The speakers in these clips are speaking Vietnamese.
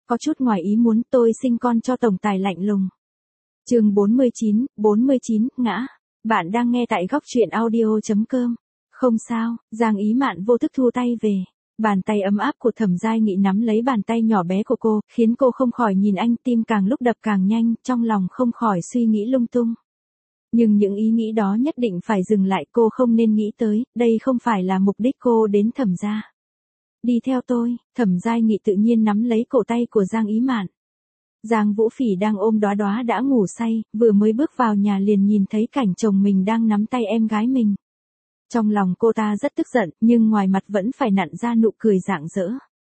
có chút ngoài ý muốn, tôi sinh con cho tổng tài lạnh lùng. Chương 49, ngã. Bạn đang nghe tại góc truyện audio.com. Không sao, Giang Ý Mạn vô thức thu tay về. Bàn tay ấm áp của Thẩm Giai Nghị nắm lấy bàn tay nhỏ bé của cô, khiến cô không khỏi nhìn anh, tim càng lúc đập càng nhanh, trong lòng không khỏi suy nghĩ lung tung. Nhưng những ý nghĩ đó nhất định phải dừng lại, cô không nên nghĩ tới, đây không phải là mục đích cô đến Thẩm gia. Đi theo tôi, Thẩm Giai Nghị tự nhiên nắm lấy cổ tay của Giang Ý Mạn. Giang Vũ Phỉ đang ôm Đóa Đóa đã ngủ say, vừa mới bước vào nhà liền nhìn thấy cảnh chồng mình đang nắm tay em gái mình. Trong lòng cô ta rất tức giận, nhưng ngoài mặt vẫn phải nặn ra nụ cười rạng rỡ.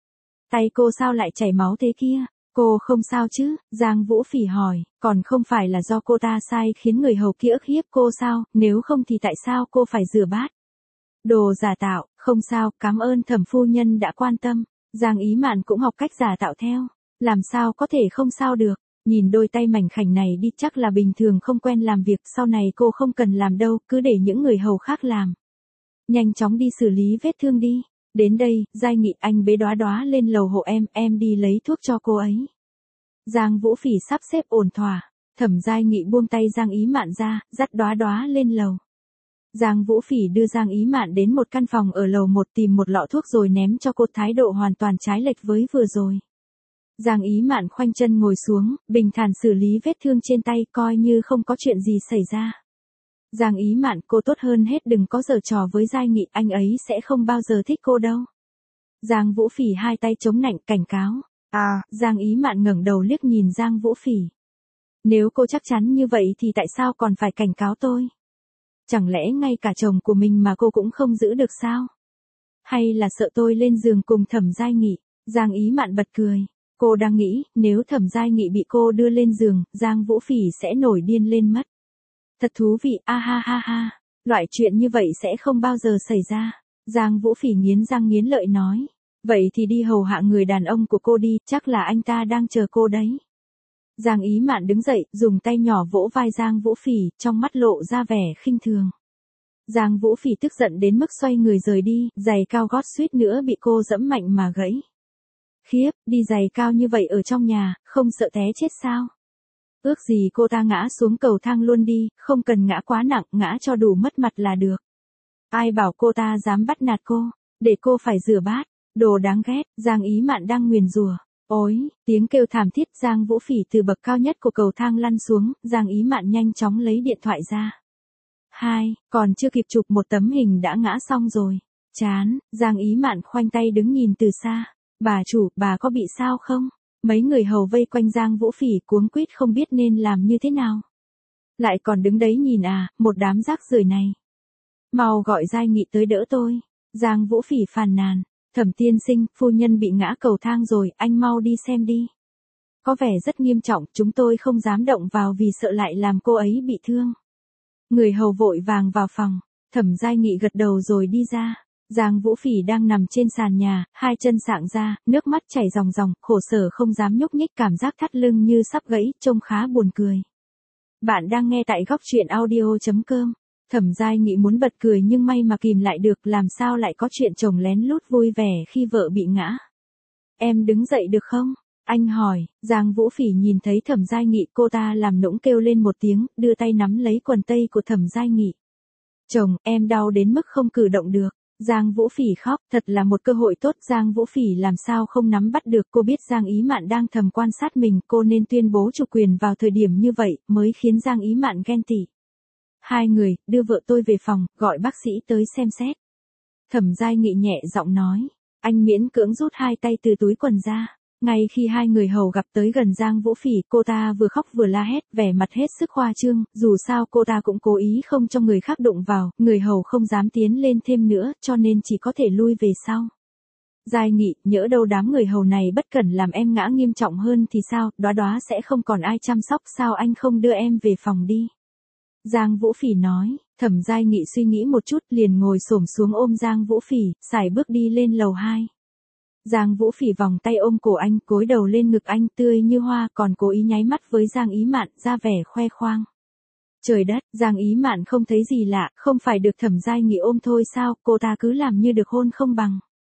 Tay cô sao lại chảy máu thế kia? Cô không sao chứ? Giang Vũ Phỉ hỏi, còn không phải là do cô ta sai khiến người hầu kia ức hiếp cô sao, nếu không thì tại sao cô phải rửa bát? Đồ giả tạo, không sao, cảm ơn Thẩm phu nhân đã quan tâm. Giang Ý Mạn cũng học cách giả tạo theo. Làm sao có thể không sao được, nhìn đôi tay mảnh khảnh này đi, chắc là bình thường không quen làm việc, sau này cô không cần làm đâu, cứ để những người hầu khác làm. Nhanh chóng đi xử lý vết thương đi. Đến đây, Giai Nghị, anh bế Đóa Đóa lên lầu hộ em đi lấy thuốc cho cô ấy. Giang Vũ Phỉ sắp xếp ổn thỏa. Thẩm Giai Nghị buông tay Giang Ý Mạn ra, dắt Đóa Đóa lên lầu. Giang Vũ Phỉ đưa Giang Ý Mạn đến một căn phòng ở lầu 1 tìm một lọ thuốc rồi ném cho cô, thái độ hoàn toàn trái lệch với vừa rồi. Giang Ý Mạn khoanh chân ngồi xuống, bình thản xử lý vết thương trên tay, coi như không có chuyện gì xảy ra. Giang Ý Mạn, cô tốt hơn hết đừng có giở trò với Giai Nghị, anh ấy sẽ không bao giờ thích cô đâu. Giang Vũ Phỉ hai tay chống nạnh cảnh cáo. Giang Ý Mạn ngẩng đầu liếc nhìn Giang Vũ Phỉ. Nếu cô chắc chắn như vậy thì tại sao còn phải cảnh cáo tôi? Chẳng lẽ ngay cả chồng của mình mà cô cũng không giữ được sao? Hay là sợ tôi lên giường cùng Thẩm Giai Nghị? Giang Ý Mạn bật cười. Cô đang nghĩ, nếu Thẩm Giai Nghị bị cô đưa lên giường, Giang Vũ Phỉ sẽ nổi điên lên mất. Thật thú vị, ha. Loại chuyện như vậy sẽ không bao giờ xảy ra. Giang Vũ Phỉ nghiến răng nghiến lợi nói. Vậy thì đi hầu hạ người đàn ông của cô đi, chắc là anh ta đang chờ cô đấy. Giang Ý Mạn đứng dậy, dùng tay nhỏ vỗ vai Giang Vũ Phỉ, trong mắt lộ ra vẻ khinh thường. Giang Vũ Phỉ tức giận đến mức xoay người rời đi, giày cao gót suýt nữa bị cô giẫm mạnh mà gãy. Khiếp, đi giày cao như vậy ở trong nhà, không sợ té chết sao? Ước gì cô ta ngã xuống cầu thang luôn đi, không cần ngã quá nặng, ngã cho đủ mất mặt là được. Ai bảo cô ta dám bắt nạt cô, để cô phải rửa bát, đồ đáng ghét. Giang Ý Mạn đang nguyền rủa. Ôi, tiếng kêu thảm thiết, Giang Vũ Phỉ từ bậc cao nhất của cầu thang lăn xuống, Giang Ý Mạn nhanh chóng lấy điện thoại ra. Còn chưa kịp chụp một tấm hình đã ngã xong rồi. Chán, Giang Ý Mạn khoanh tay đứng nhìn từ xa. Bà chủ, bà có bị sao không? Mấy người hầu vây quanh Giang Vũ Phỉ cuống quýt không biết nên làm như thế nào. Lại còn đứng đấy nhìn một đám rác rưởi này. Mau gọi Giai Nghị tới đỡ tôi. Giang Vũ Phỉ phàn nàn. Thẩm tiên sinh, phu nhân bị ngã cầu thang rồi, anh mau đi xem đi. Có vẻ rất nghiêm trọng, chúng tôi không dám động vào vì sợ lại làm cô ấy bị thương. Người hầu vội vàng vào phòng. Thẩm Giai Nghị gật đầu rồi đi ra. Giang Vũ Phỉ đang nằm trên sàn nhà, hai chân sạng ra, nước mắt chảy ròng ròng, khổ sở không dám nhúc nhích, cảm giác thắt lưng như sắp gãy, trông khá buồn cười. Bạn đang nghe tại góc truyện audio.com. Thẩm Giai Nghị muốn bật cười nhưng may mà kìm lại được, làm sao lại có chuyện chồng lén lút vui vẻ khi vợ bị ngã. Em đứng dậy được không? Anh hỏi. Giang Vũ Phỉ nhìn thấy Thẩm Giai Nghị, cô ta làm nũng kêu lên một tiếng, đưa tay nắm lấy quần tây của Thẩm Giai Nghị. Chồng, em đau đến mức không cử động được. Giang Vũ Phỉ khóc, thật là một cơ hội tốt, Giang Vũ Phỉ làm sao không nắm bắt được, cô biết Giang Ý Mạn đang thầm quan sát mình, cô nên tuyên bố chủ quyền vào thời điểm như vậy, mới khiến Giang Ý Mạn ghen tị. Hai người, đưa vợ tôi về phòng, gọi bác sĩ tới xem xét. Thẩm Giai Nghị nhẹ giọng nói, anh miễn cưỡng rút hai tay từ túi quần ra. Ngay khi hai người hầu gặp tới gần Giang Vũ Phỉ, cô ta vừa khóc vừa la hét, vẻ mặt hết sức khoa trương, dù sao cô ta cũng cố ý không cho người khác đụng vào, người hầu không dám tiến lên thêm nữa, cho nên chỉ có thể lui về sau. Giai Nghị, nhỡ đâu đám người hầu này bất cẩn làm em ngã nghiêm trọng hơn thì sao, Đóa Đóa sẽ không còn ai chăm sóc, sao anh không đưa em về phòng đi? Giang Vũ Phỉ nói. Thẩm Giai Nghị suy nghĩ một chút liền ngồi xổm xuống ôm Giang Vũ Phỉ, sải bước đi lên lầu 2. Giang Vũ Phỉ vòng tay ôm cổ anh, cúi đầu lên ngực anh, tươi như hoa, còn cố ý nháy mắt với Giang Ý Mạn, ra vẻ khoe khoang. Trời đất, Giang Ý Mạn không thấy gì lạ, không phải được Thẩm Giai Nghị ôm thôi sao, cô ta cứ làm như được hôn không bằng.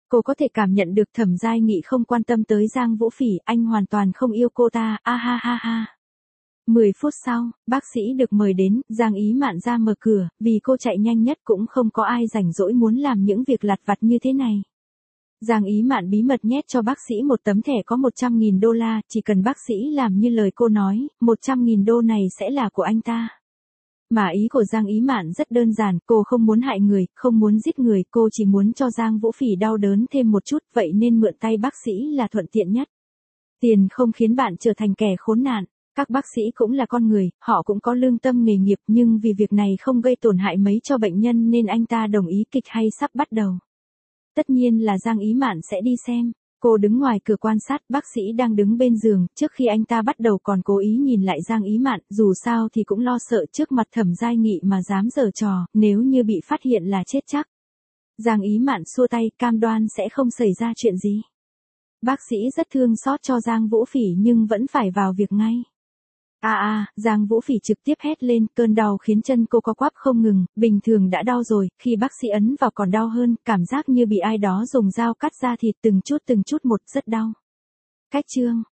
Cô có thể cảm nhận được Thẩm Giai Nghị không quan tâm tới Giang Vũ Phỉ, anh hoàn toàn không yêu cô ta, a ha ha ha. 10 phút sau, bác sĩ được mời đến, Giang Ý Mạn ra mở cửa, vì cô chạy nhanh nhất cũng không có ai rảnh rỗi muốn làm những việc lặt vặt như thế này. Giang Ý Mạn bí mật nhét cho bác sĩ một tấm thẻ có 100.000 đô la, chỉ cần bác sĩ làm như lời cô nói, 100.000 đô này sẽ là của anh ta. Mà ý của Giang Ý Mạn rất đơn giản, cô không muốn hại người, không muốn giết người, cô chỉ muốn cho Giang Vũ Phỉ đau đớn thêm một chút, vậy nên mượn tay bác sĩ là thuận tiện nhất. Tiền không khiến bạn trở thành kẻ khốn nạn. Các bác sĩ cũng là con người, họ cũng có lương tâm nghề nghiệp, nhưng vì việc này không gây tổn hại mấy cho bệnh nhân nên anh ta đồng ý kịch hay sắp bắt đầu. Tất nhiên là Giang Ý Mạn sẽ đi xem. Cô đứng ngoài cửa quan sát, bác sĩ đang đứng bên giường, trước khi anh ta bắt đầu còn cố ý nhìn lại Giang Ý Mạn, dù sao thì cũng lo sợ trước mặt Thẩm Giai Nghị mà dám giở trò, nếu như bị phát hiện là chết chắc. Giang Ý Mạn xua tay, cam đoan sẽ không xảy ra chuyện gì. Bác sĩ rất thương xót cho Giang Vũ Phỉ nhưng vẫn phải vào việc ngay. Giang Vũ Phỉ trực tiếp hét lên, cơn đau khiến chân cô co quắp không ngừng, bình thường đã đau rồi, khi bác sĩ ấn vào còn đau hơn, cảm giác như bị ai đó dùng dao cắt da thịt từng chút một, rất đau. Cách chương